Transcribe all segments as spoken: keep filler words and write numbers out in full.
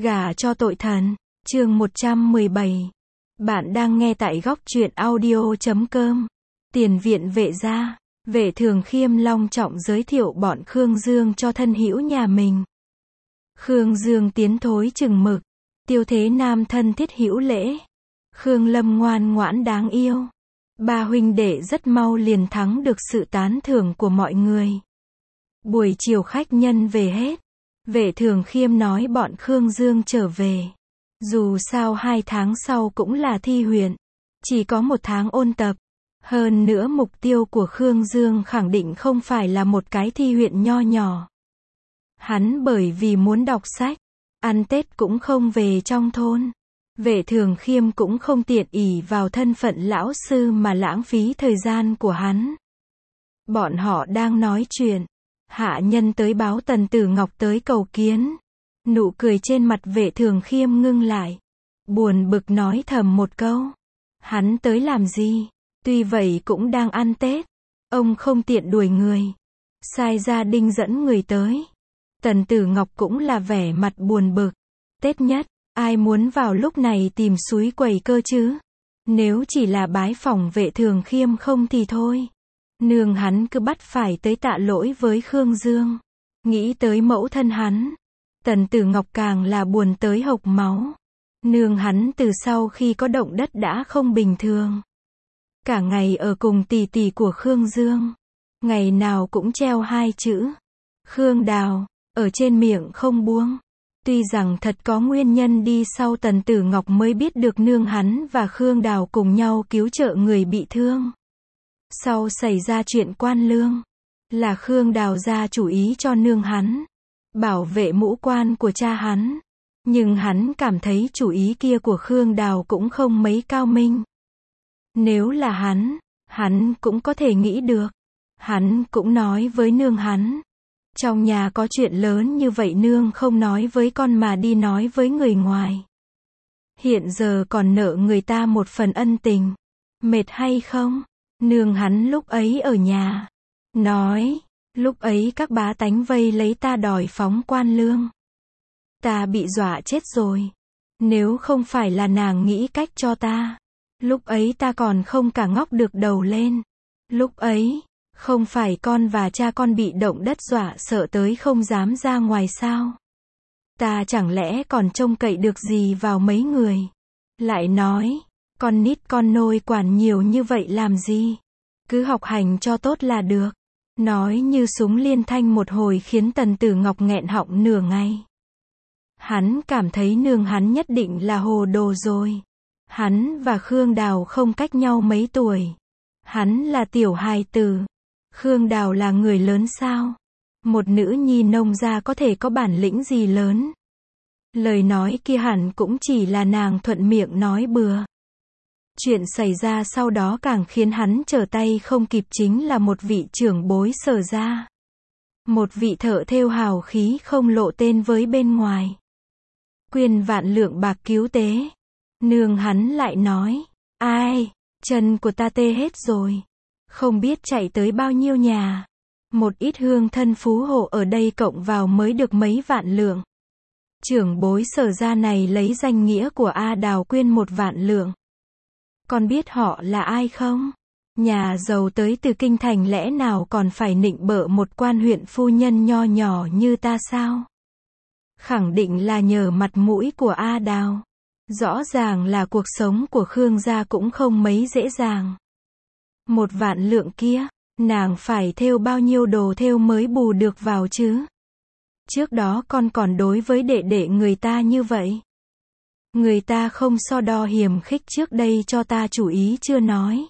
Gả cho tội thần. Chương một trăm mười bảy. Bạn đang nghe tại góc truyện audio chấm com. Tiền viện Vệ gia. Vệ Thường Khiêm long trọng giới thiệu bọn Khương Dương cho thân hữu nhà mình. Khương Dương tiến thối chừng mực. Tiêu Thế Nam thân thiết hữu lễ. Khương Lâm ngoan ngoãn đáng yêu. Ba huynh đệ rất mau liền thắng được sự tán thưởng của mọi người. Buổi chiều khách nhân về hết. Vệ Thường Khiêm nói bọn Khương Dương trở về. Dù sao hai tháng sau cũng là thi huyện. Chỉ có một tháng ôn tập. Hơn nữa mục tiêu của Khương Dương khẳng định không phải là một cái thi huyện nho nhỏ. Hắn bởi vì muốn đọc sách, ăn Tết cũng không về trong thôn. Vệ Thường Khiêm cũng không tiện ỷ vào thân phận lão sư mà lãng phí thời gian của hắn. Bọn họ đang nói chuyện. Hạ nhân tới báo Tần Tử Ngọc tới cầu kiến. Nụ cười trên mặt Vệ Thường Khiêm ngưng lại. Buồn bực nói thầm một câu. Hắn tới làm gì? Tuy vậy cũng đang ăn Tết. Ông không tiện đuổi người. Sai gia đình dẫn người tới. Tần Tử Ngọc cũng là vẻ mặt buồn bực. Tết nhất, ai muốn vào lúc này tìm súi quầy cơ chứ? Nếu chỉ là bái phỏng Vệ Thường Khiêm không thì thôi. Nương hắn cứ bắt phải tới tạ lỗi với Khương Dương. Nghĩ tới mẫu thân hắn. Tần Tử Ngọc càng là buồn tới hộc máu. Nương hắn từ sau khi có động đất đã không bình thường. Cả ngày ở cùng tỷ tỷ của Khương Dương. Ngày nào cũng treo hai chữ. Khương Đào, ở trên miệng không buông. Tuy rằng thật có nguyên nhân đi sau Tần Tử Ngọc mới biết được nương hắn và Khương Đào cùng nhau cứu trợ người bị thương. Sau xảy ra chuyện quan lương, là Khương Đào ra chủ ý cho nương hắn, bảo vệ mũ quan của cha hắn. Nhưng hắn cảm thấy chủ ý kia của Khương Đào cũng không mấy cao minh. Nếu là hắn, hắn cũng có thể nghĩ được. Hắn cũng nói với nương hắn. Trong nhà có chuyện lớn như vậy nương không nói với con mà đi nói với người ngoài. Hiện giờ còn nợ người ta một phần ân tình. Mệt hay không? Nương hắn lúc ấy ở nhà. Nói, lúc ấy các bá tánh vây lấy ta đòi phóng quan lương. Ta bị dọa chết rồi. Nếu không phải là nàng nghĩ cách cho ta. Lúc ấy ta còn không cả ngóc được đầu lên. Lúc ấy, không phải con và cha con bị động đất dọa sợ tới không dám ra ngoài sao? Ta chẳng lẽ còn trông cậy được gì vào mấy người? Lại nói, con nít con nôi quản nhiều như vậy làm gì? Cứ học hành cho tốt là được. Nói như súng liên thanh một hồi khiến Tần Tử Ngọc nghẹn họng nửa ngày. Hắn cảm thấy nương hắn nhất định là hồ đồ rồi. Hắn và Khương Đào không cách nhau mấy tuổi. Hắn là tiểu hài tử. Khương Đào là người lớn sao? Một nữ nhi nông gia có thể có bản lĩnh gì lớn? Lời nói kia hẳn cũng chỉ là nàng thuận miệng nói bừa. Chuyện xảy ra sau đó càng khiến hắn trở tay không kịp chính là một vị trưởng bối Sở gia. Một vị thợ thêu hào khí không lộ tên với bên ngoài. Quyên vạn lượng bạc cứu tế. Nương hắn lại nói, ai, chân của ta tê hết rồi. Không biết chạy tới bao nhiêu nhà. Một ít hương thân phú hộ ở đây cộng vào mới được mấy vạn lượng. Trưởng bối Sở gia này lấy danh nghĩa của A Đào quyên một vạn lượng. Con biết họ là ai không? Nhà giàu tới từ kinh thành lẽ nào còn phải nịnh bợ một quan huyện phu nhân nho nhỏ như ta sao? Khẳng định là nhờ mặt mũi của A Đào. Rõ ràng là cuộc sống của Khương gia cũng không mấy dễ dàng. Một vạn lượng kia, nàng phải thêu bao nhiêu đồ thêu mới bù được vào chứ? Trước đó con còn đối với đệ đệ người ta như vậy. Người ta không so đo hiềm khích trước đây cho ta chủ ý chưa nói.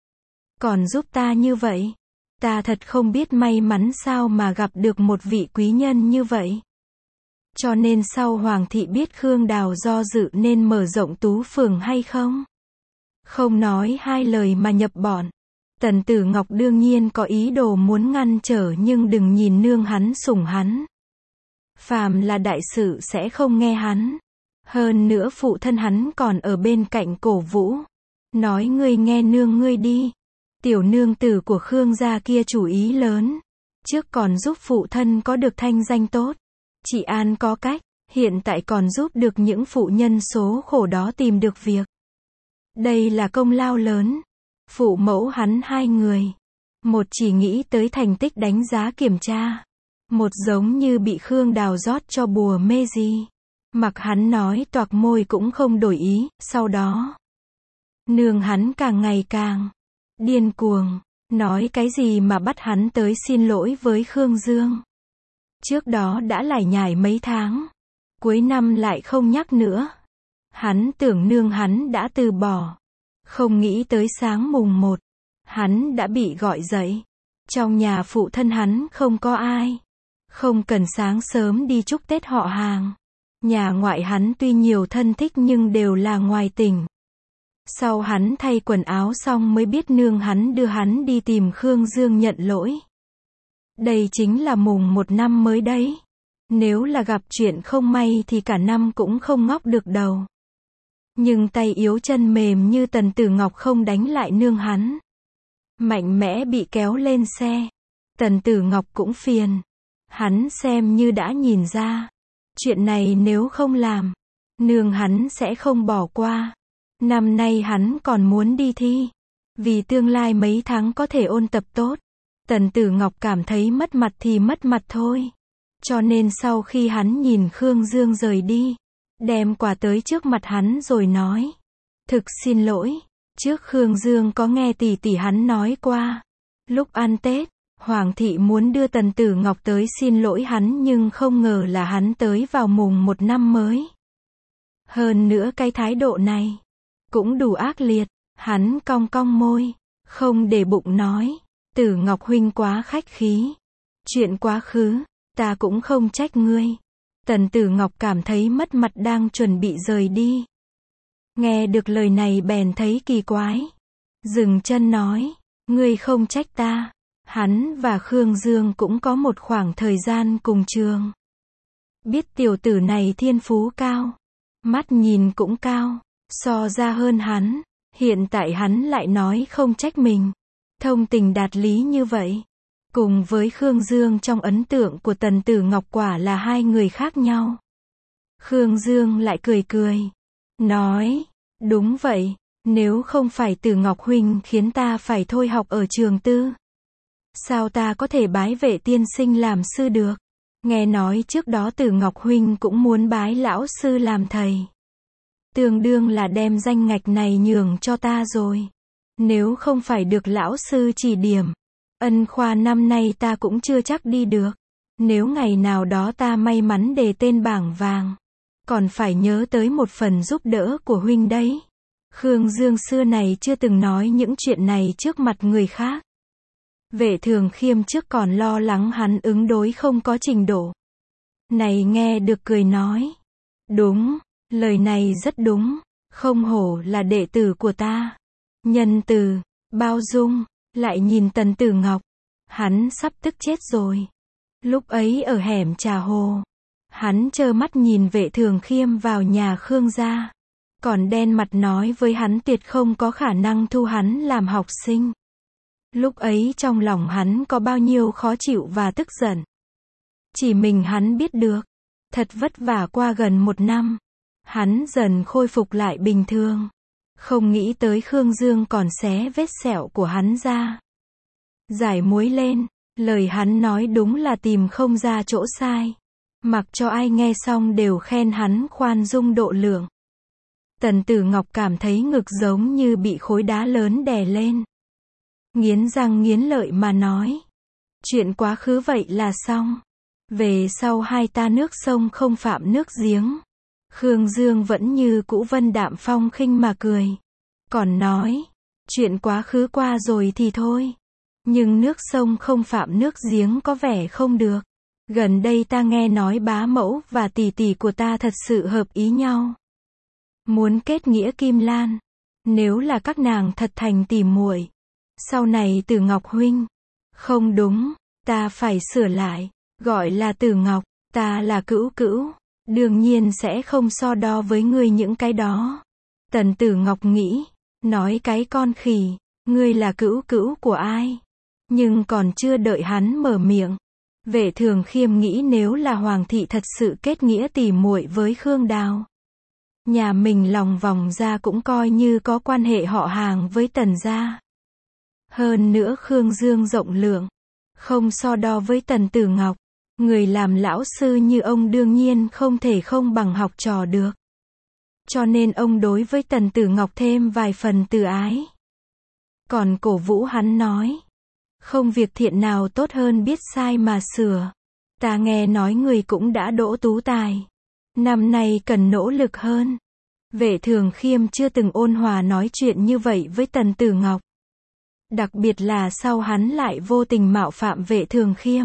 Còn giúp ta như vậy. Ta thật không biết may mắn sao mà gặp được một vị quý nhân như vậy. Cho nên sau Hoàng thị biết Khương Đào do dự nên mở rộng tú phường hay không? Không nói hai lời mà nhập bọn. Tần Tử Ngọc đương nhiên có ý đồ muốn ngăn trở nhưng đừng nhìn nương hắn sủng hắn. Phàm là đại sự sẽ không nghe hắn. Hơn nữa phụ thân hắn còn ở bên cạnh cổ vũ. Nói ngươi nghe nương ngươi đi. Tiểu nương tử của Khương gia kia chủ ý lớn. Trước còn giúp phụ thân có được thanh danh tốt. Chị An có cách. hiện tại còn giúp được những phụ nhân số khổ đó tìm được việc. Đây là công lao lớn. Phụ mẫu hắn hai người. Một chỉ nghĩ tới thành tích đánh giá kiểm tra. Một giống như bị Khương Đào rót cho bùa mê gì. Mặc hắn nói toạc môi cũng không đổi ý, sau đó. Nương hắn càng ngày càng điên cuồng. Nói cái gì mà bắt hắn tới xin lỗi với Khương Dương. Trước đó đã lải nhải mấy tháng. Cuối năm lại không nhắc nữa. Hắn tưởng nương hắn đã từ bỏ. Không nghĩ tới sáng mùng một. Hắn đã bị gọi dậy. Trong nhà phụ thân hắn không có ai. Không cần sáng sớm đi chúc Tết họ hàng. Nhà ngoại hắn tuy nhiều thân thích nhưng đều là ngoài tỉnh. Sau hắn thay quần áo xong mới biết nương hắn đưa hắn đi tìm Khương Dương nhận lỗi. Đây chính là mùng một năm mới đấy. Nếu là gặp chuyện không may thì cả năm cũng không ngóc được đầu. Nhưng tay yếu chân mềm như Tần Tử Ngọc không đánh lại nương hắn. Mạnh mẽ bị kéo lên xe. Tần Tử Ngọc cũng phiền. Hắn xem như đã nhìn ra. Chuyện này nếu không làm, nương hắn sẽ không bỏ qua. Năm nay hắn còn muốn đi thi. Vì tương lai mấy tháng có thể ôn tập tốt. Tần Tử Ngọc cảm thấy mất mặt thì mất mặt thôi. Cho nên sau khi hắn nhìn Khương Dương rời đi, đem quà tới trước mặt hắn rồi nói. Thực xin lỗi. Trước Khương Dương có nghe tỷ tỷ hắn nói qua. Lúc ăn Tết, Hoàng thị muốn đưa Tần Tử Ngọc tới xin lỗi hắn nhưng không ngờ là hắn tới vào mùng một năm mới. Hơn nữa cái thái độ này cũng đủ ác liệt. Hắn cong cong môi, không để bụng nói. Tử Ngọc huynh quá khách khí. Chuyện quá khứ, ta cũng không trách ngươi. Tần Tử Ngọc cảm thấy mất mặt đang chuẩn bị rời đi. Nghe được lời này bèn thấy kỳ quái. Dừng chân nói, ngươi không trách ta. Hắn và Khương Dương cũng có một khoảng thời gian cùng trường. Biết tiểu tử này thiên phú cao. Mắt nhìn cũng cao. So ra hơn hắn. Hiện tại hắn lại nói không trách mình. Thông tình đạt lý như vậy. Cùng với Khương Dương trong ấn tượng của Tần Tử Ngọc quả là hai người khác nhau. Khương Dương lại cười cười. Nói, đúng vậy, nếu không phải Tử Ngọc huynh khiến ta phải thôi học ở trường tư. Sao ta có thể bái Vệ tiên sinh làm sư được? Nghe nói trước đó Tử Ngọc huynh cũng muốn bái lão sư làm thầy. Tương đương là đem danh ngạch này nhường cho ta rồi. Nếu không phải được lão sư chỉ điểm, ân khoa năm nay ta cũng chưa chắc đi được. Nếu ngày nào đó ta may mắn đề tên bảng vàng, còn phải nhớ tới một phần giúp đỡ của huynh đấy. Khương Dương xưa này chưa từng nói những chuyện này trước mặt người khác. Vệ Thường Khiêm trước còn lo lắng hắn ứng đối không có trình độ. Này nghe được cười nói. Đúng, lời này rất đúng, không hổ là đệ tử của ta. Nhân từ, bao dung, lại nhìn Tần Tử Ngọc. Hắn sắp tức chết rồi. Lúc ấy ở hẻm Trà Hồ, hắn trơ mắt nhìn Vệ Thường Khiêm vào nhà Khương gia. Còn đen mặt nói với hắn tuyệt không có khả năng thu hắn làm học sinh. Lúc ấy trong lòng hắn có bao nhiêu khó chịu và tức giận. Chỉ mình hắn biết được. Thật vất vả qua gần một năm. Hắn dần khôi phục lại bình thường. Không nghĩ tới Khương Dương còn xé vết sẹo của hắn ra. Giải muối lên, lời hắn nói đúng là tìm không ra chỗ sai. Mặc cho ai nghe xong đều khen hắn khoan dung độ lượng. Tần Tử Ngọc cảm thấy ngực giống như bị khối đá lớn đè lên. Nghiến răng nghiến lợi mà nói. Chuyện quá khứ vậy là xong. Về sau hai ta nước sông không phạm nước giếng. Khương Dương vẫn như cũ vân đạm phong khinh mà cười. Còn nói, chuyện quá khứ qua rồi thì thôi. Nhưng nước sông không phạm nước giếng có vẻ không được. Gần đây ta nghe nói bá mẫu và tỷ tỷ của ta thật sự hợp ý nhau. Muốn kết nghĩa kim lan. Nếu là các nàng thật thành tỉ muội. Sau này Tử Ngọc huynh. Không đúng, ta phải sửa lại. Gọi là Tử Ngọc, ta là Cữu Cữu. Đương nhiên sẽ không so đo với ngươi những cái đó. Tần Tử Ngọc nghĩ. Nói cái con khỉ. Ngươi là Cữu Cữu của ai? Nhưng còn chưa đợi hắn mở miệng. Vệ Thường Khiêm nghĩ nếu là Hoàng thị thật sự kết nghĩa tỉ muội với Khương Đào, nhà mình lòng vòng ra cũng coi như có quan hệ họ hàng với Tần gia. Hơn nữa Khương Dương rộng lượng, không so đo với Tần Tử Ngọc. Người làm lão sư như ông đương nhiên không thể không bằng học trò được. Cho nên ông đối với Tần Tử Ngọc thêm vài phần từ ái. Còn cổ vũ hắn nói, không việc thiện nào tốt hơn biết sai mà sửa. Ta nghe nói người cũng đã đỗ tú tài, năm nay cần nỗ lực hơn. Vệ Thường Khiêm chưa từng ôn hòa nói chuyện như vậy với Tần Tử Ngọc. Đặc biệt là sau hắn lại vô tình mạo phạm Vệ Thường Khiêm.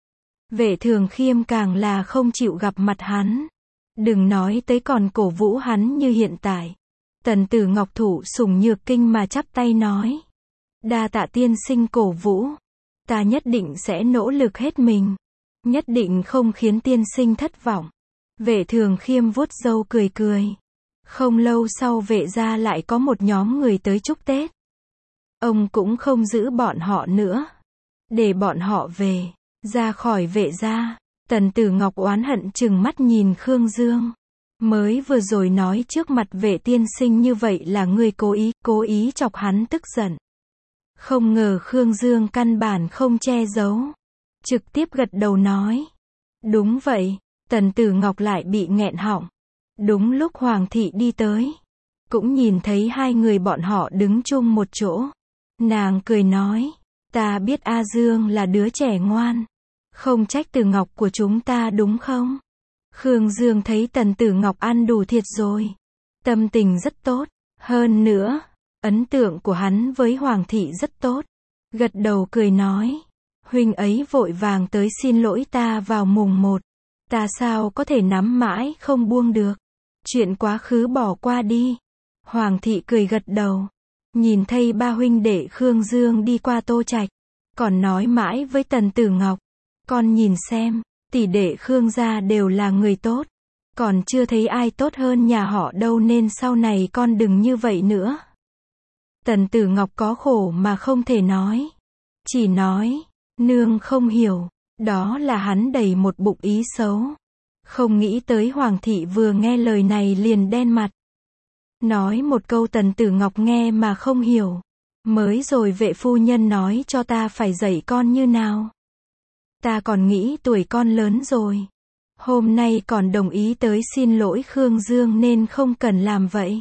Vệ Thường Khiêm càng là không chịu gặp mặt hắn. Đừng nói tới còn cổ vũ hắn như hiện tại. Tần Tử Ngọc thủ sủng nhược kinh mà chắp tay nói, đa tạ tiên sinh cổ vũ. Ta nhất định sẽ nỗ lực hết mình. Nhất định không khiến tiên sinh thất vọng. Vệ Thường Khiêm vuốt râu cười cười. Không lâu sau Vệ gia lại có một nhóm người tới chúc Tết. Ông cũng không giữ bọn họ nữa, để bọn họ về. Ra khỏi Vệ gia, Tần Tử Ngọc oán hận chừng mắt nhìn Khương Dương. Mới vừa rồi nói trước mặt Vệ tiên sinh như vậy là ngươi cố ý, cố ý chọc hắn tức giận. Không ngờ Khương Dương căn bản không che giấu, trực tiếp gật đầu nói, đúng vậy. Tần Tử Ngọc lại bị nghẹn họng. Đúng lúc Hoàng thị đi tới, cũng nhìn thấy hai người bọn họ đứng chung một chỗ. Nàng cười nói, ta biết A Dương là đứa trẻ ngoan, không trách Tử Ngọc của chúng ta đúng không? Khương Dương thấy Tần Tử Ngọc ăn đủ thiệt rồi, tâm tình rất tốt. Hơn nữa, ấn tượng của hắn với Hoàng thị rất tốt. Gật đầu cười nói, huynh ấy vội vàng tới xin lỗi ta vào mùng một. Ta sao có thể nắm mãi không buông được. Chuyện quá khứ bỏ qua đi. Hoàng thị cười gật đầu. Nhìn thấy ba huynh đệ Khương Dương đi qua Tô Trạch, còn nói mãi với Tần Tử Ngọc, con nhìn xem, tỷ đệ Khương gia đều là người tốt, còn chưa thấy ai tốt hơn nhà họ đâu, nên sau này con đừng như vậy nữa. Tần Tử Ngọc có khổ mà không thể nói, chỉ nói, nương không hiểu. Đó là hắn đầy một bụng ý xấu. Không nghĩ tới Hoàng thị vừa nghe lời này liền đen mặt. Nói một câu Tần Tử Ngọc nghe mà không hiểu. Mới rồi Vệ phu nhân nói cho ta phải dạy con như nào. Ta còn nghĩ tuổi con lớn rồi. Hôm nay còn đồng ý tới xin lỗi Khương Dương nên không cần làm vậy.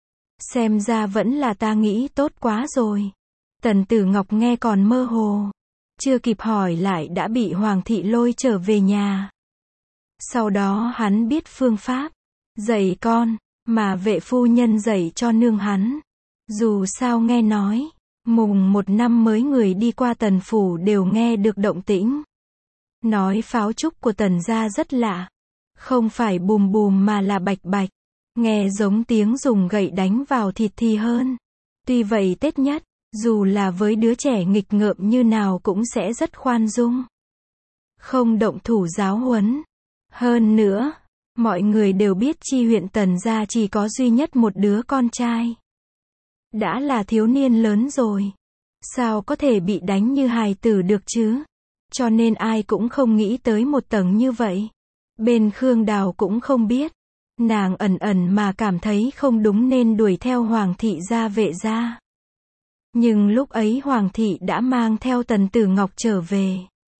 Xem ra vẫn là ta nghĩ tốt quá rồi. Tần Tử Ngọc nghe còn mơ hồ. Chưa kịp hỏi lại đã bị Hoàng thị lôi trở về nhà. Sau đó hắn biết phương pháp dạy con mà Vệ phu nhân dạy cho nương hắn. Dù sao nghe nói, mùng một năm mới người đi qua Tần phủ đều nghe được động tĩnh. Nói pháo trúc của Tần gia rất lạ. Không phải bùm bùm mà là bạch bạch. Nghe giống tiếng dùng gậy đánh vào thịt thì hơn. Tuy vậy Tết nhất, dù là với đứa trẻ nghịch ngợm như nào cũng sẽ rất khoan dung. Không động thủ giáo huấn. Hơn nữa, mọi người đều biết Chi huyện Tần gia chỉ có duy nhất một đứa con trai. Đã là thiếu niên lớn rồi. Sao có thể bị đánh như hài tử được chứ? Cho nên ai cũng không nghĩ tới một tầng như vậy. Bên Khương Đào cũng không biết. Nàng ẩn ẩn mà cảm thấy không đúng nên đuổi theo Hoàng thị ra Vệ gia. Nhưng lúc ấy Hoàng thị đã mang theo Tần Tử Ngọc trở về.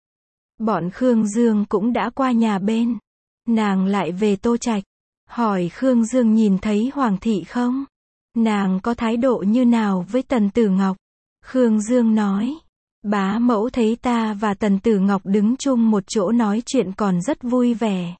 Bọn Khương Dương cũng đã qua nhà bên. Nàng lại về Tô Trạch. Hỏi Khương Dương nhìn thấy Hoàng thị không? Nàng có thái độ như nào với Tần Tử Ngọc? Khương Dương nói, bá mẫu thấy ta và Tần Tử Ngọc đứng chung một chỗ nói chuyện còn rất vui vẻ.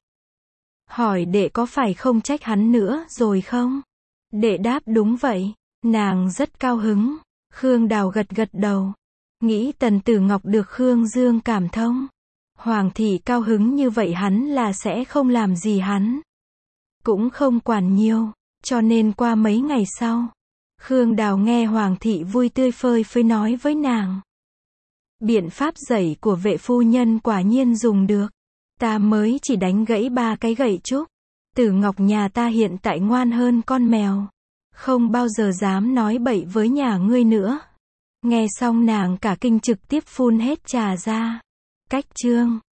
Hỏi đệ có phải không trách hắn nữa rồi không? Đệ đáp đúng vậy. Nàng rất cao hứng. Khương Đào gật gật đầu. Nghĩ Tần Tử Ngọc được Khương Dương cảm thông. Hoàng thị cao hứng như vậy hắn là sẽ không làm gì hắn. Cũng không quản nhiều. Cho nên qua mấy ngày sau, Khương Đào nghe Hoàng thị vui tươi phơi phới nói với nàng. Biện pháp dạy của Vệ phu nhân quả nhiên dùng được. Ta mới chỉ đánh gãy ba cái gậy trúc. Tử Ngọc nhà ta hiện tại ngoan hơn con mèo. Không bao giờ dám nói bậy với nhà ngươi nữa. Nghe xong nàng cả kinh trực tiếp phun hết trà ra. Cách chương